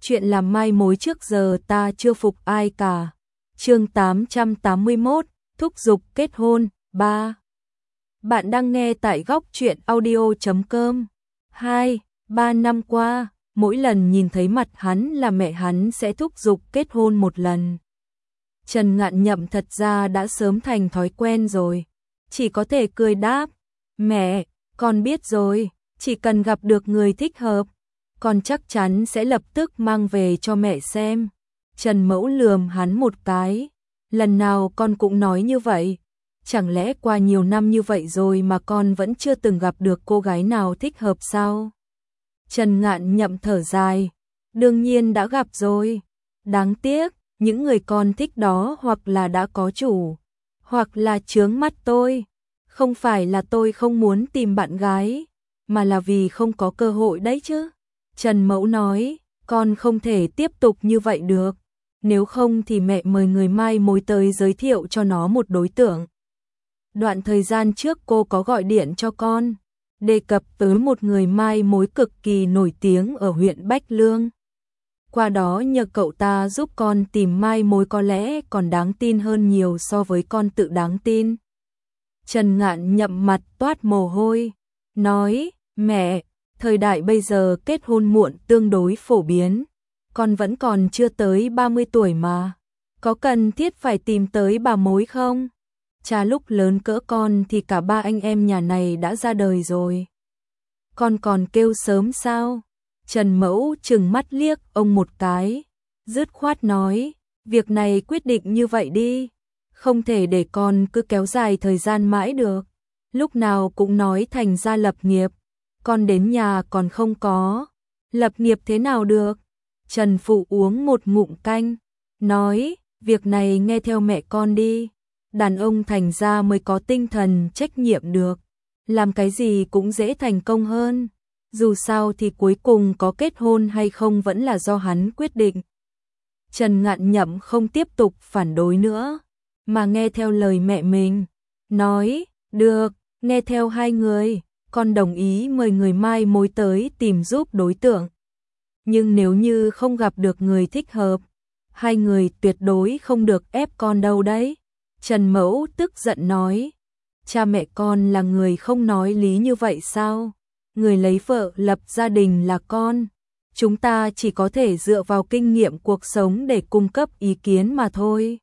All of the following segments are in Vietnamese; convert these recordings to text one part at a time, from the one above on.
chuyện làm mai mối trước giờ ta chưa phục ai cả. Chương 881, thúc giục kết hôn, 3. Bạn đang nghe tại góc truyện audio.com. 3 năm qua, mỗi lần nhìn thấy mặt hắn là mẹ hắn sẽ thúc giục kết hôn một lần. Trần Ngạn Nhậm thật ra đã sớm thành thói quen rồi, chỉ có thể cười đáp, mẹ, con biết rồi, chỉ cần gặp được người thích hợp, con chắc chắn sẽ lập tức mang về cho mẹ xem. Trần Mẫu lườm hắn một cái, lần nào con cũng nói như vậy, chẳng lẽ qua nhiều năm như vậy rồi mà con vẫn chưa từng gặp được cô gái nào thích hợp sao? Trần Ngạn Nhậm thở dài, đương nhiên đã gặp rồi, đáng tiếc, những người con thích đó hoặc là đã có chủ, hoặc là chướng mắt tôi. Không phải là tôi không muốn tìm bạn gái, mà là vì không có cơ hội đấy chứ. Trần Mẫu nói, con không thể tiếp tục như vậy được, nếu không thì mẹ mời người mai mối tới giới thiệu cho nó một đối tượng. Đoạn thời gian trước cô có gọi điện cho con, đề cập tới một người mai mối cực kỳ nổi tiếng ở huyện Bách Lương. Qua đó nhờ cậu ta giúp con tìm mai mối có lẽ còn đáng tin hơn nhiều so với con tự đáng tin. Trần Ngạn Nhậm mặt toát mồ hôi, nói, mẹ, thời đại bây giờ kết hôn muộn tương đối phổ biến, con vẫn còn chưa tới 30 tuổi mà, có cần thiết phải tìm tới bà mối không? Cha lúc lớn cỡ con thì cả ba anh em nhà này đã ra đời rồi. Con còn kêu sớm sao? Trần Mẫu trừng mắt liếc ông một cái, dứt khoát nói, việc này quyết định như vậy đi, không thể để con cứ kéo dài thời gian mãi được, lúc nào cũng nói thành ra lập nghiệp, con đến nhà còn không có, lập nghiệp thế nào được? Trần Phụ uống một ngụm canh, nói, việc này nghe theo mẹ con đi, đàn ông thành ra mới có tinh thần trách nhiệm được, làm cái gì cũng dễ thành công hơn. Dù sao thì cuối cùng có kết hôn hay không vẫn là do hắn quyết định. Trần Ngạn Nhậm không tiếp tục phản đối nữa, mà nghe theo lời mẹ mình, nói, được, nghe theo hai người, con đồng ý mời người mai mối tới tìm giúp đối tượng. Nhưng nếu như không gặp được người thích hợp, hai người tuyệt đối không được ép con đâu đấy. Trần Mẫu tức giận nói, cha mẹ con là người không nói lý như vậy sao? Người lấy vợ lập gia đình là con, chúng ta chỉ có thể dựa vào kinh nghiệm cuộc sống để cung cấp ý kiến mà thôi.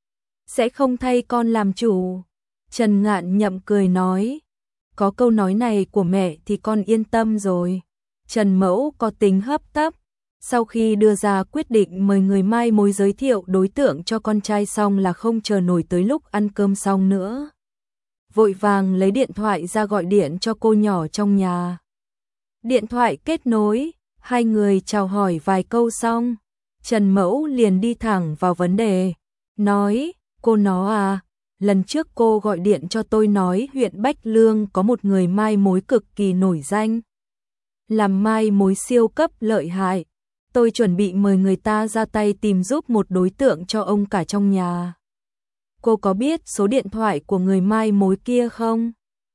Sẽ không thay con làm chủ. Trần Ngạn Nhậm cười nói, có câu nói này của mẹ thì con yên tâm rồi. Trần Mẫu có tính hấp tấp, sau khi đưa ra quyết định mời người mai mối giới thiệu đối tượng cho con trai xong là không chờ nổi tới lúc ăn cơm xong nữa. Vội vàng lấy điện thoại ra gọi điện cho cô nhỏ trong nhà. Điện thoại kết nối, hai người chào hỏi vài câu xong, Trần Mẫu liền đi thẳng vào vấn đề, nói, cô nó à, lần trước cô gọi điện cho tôi nói huyện Bách Lương có một người mai mối cực kỳ nổi danh. Làm mai mối siêu cấp lợi hại, tôi chuẩn bị mời người ta ra tay tìm giúp một đối tượng cho ông cả trong nhà. Cô có biết số điện thoại của người mai mối kia không?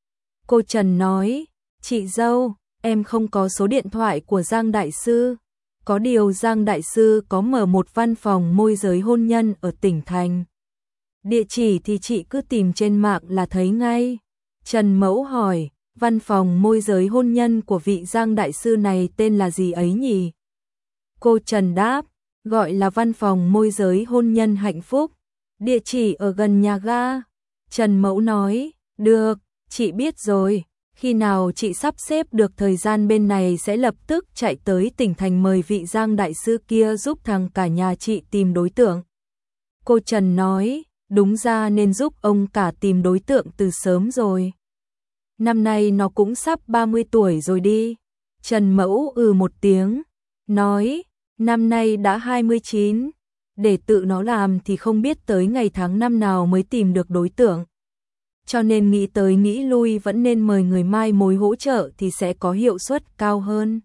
Cô Trần nói, chị dâu, em không có số điện thoại của Giang Đại Sư. Có điều Giang Đại Sư có mở một văn phòng môi giới hôn nhân ở tỉnh thành. Địa chỉ thì chị cứ tìm trên mạng là thấy ngay. Trần Mẫu hỏi, văn phòng môi giới hôn nhân của vị Giang Đại Sư này tên là gì ấy nhỉ? Cô Trần đáp, gọi là văn phòng môi giới hôn nhân Hạnh Phúc. Địa chỉ ở gần nhà ga. Trần Mẫu nói, được, chị biết rồi. Khi nào chị sắp xếp được thời gian bên này sẽ lập tức chạy tới tỉnh thành mời vị Giang Đại Sư kia giúp thằng cả nhà chị tìm đối tượng. Cô Trần nói, đúng ra nên giúp ông cả tìm đối tượng từ sớm rồi. Năm nay nó cũng sắp 30 tuổi rồi đi. Trần Mẫu một tiếng, nói, năm nay đã 29, để tự nó làm thì không biết tới ngày tháng năm nào mới tìm được đối tượng. Cho nên nghĩ tới nghĩ lui vẫn nên mời người mai mối hỗ trợ thì sẽ có hiệu suất cao hơn.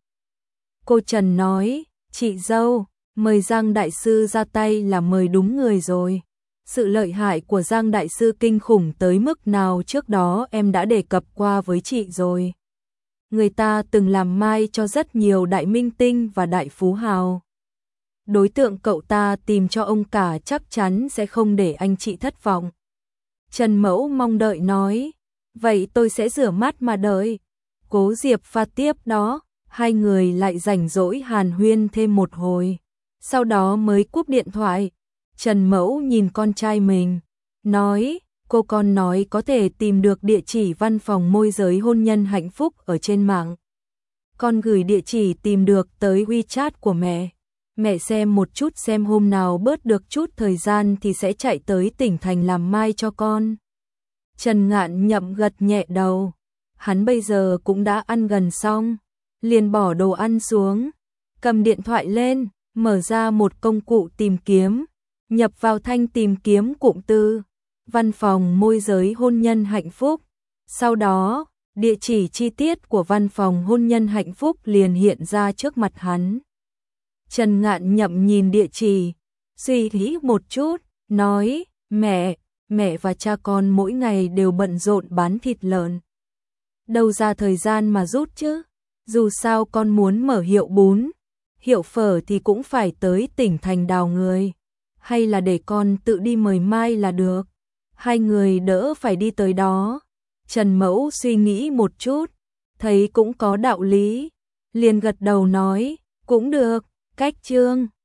Cô Trần nói, chị dâu, mời Giang Đại Sư ra tay là mời đúng người rồi. Sự lợi hại của Giang Đại Sư kinh khủng tới mức nào trước đó em đã đề cập qua với chị rồi. Người ta từng làm mai cho rất nhiều đại minh tinh và đại phú hào. đối tượng cậu ta tìm cho ông cả chắc chắn sẽ không để anh chị thất vọng. Trần Mẫu mong đợi nói, vậy tôi sẽ rửa mắt mà đợi. Cố Diệp pha tiếp đó, hai người lại rảnh rỗi hàn huyên thêm một hồi. Sau đó mới cúp điện thoại. Trần Mẫu nhìn con trai mình, nói, cô con nói có thể tìm được địa chỉ văn phòng môi giới hôn nhân hạnh phúc ở trên mạng. Con gửi địa chỉ tìm được tới WeChat của mẹ. Mẹ xem một chút xem hôm nào bớt được chút thời gian thì sẽ chạy tới tỉnh thành làm mai cho con. Trần Ngạn Nhậm gật nhẹ đầu. Hắn bây giờ cũng đã ăn gần xong, liền bỏ đồ ăn xuống, cầm điện thoại lên, mở ra một công cụ tìm kiếm, nhập vào thanh tìm kiếm cụm từ văn phòng môi giới hôn nhân hạnh phúc. Sau đó, địa chỉ chi tiết của văn phòng hôn nhân hạnh phúc liền hiện ra trước mặt hắn. Trần Ngạn Nhậm nhìn địa chỉ, suy nghĩ một chút, nói, mẹ và cha con mỗi ngày đều bận rộn bán thịt lợn. Đâu ra thời gian mà rút chứ? Dù sao con muốn mở hiệu bún, hiệu phở thì cũng phải tới tỉnh thành đào người. Hay là để con tự đi mời mai là được. Hai người đỡ phải đi tới đó. Trần Mẫu suy nghĩ một chút, thấy cũng có đạo lý. Liền gật đầu nói, cũng được, cách Trương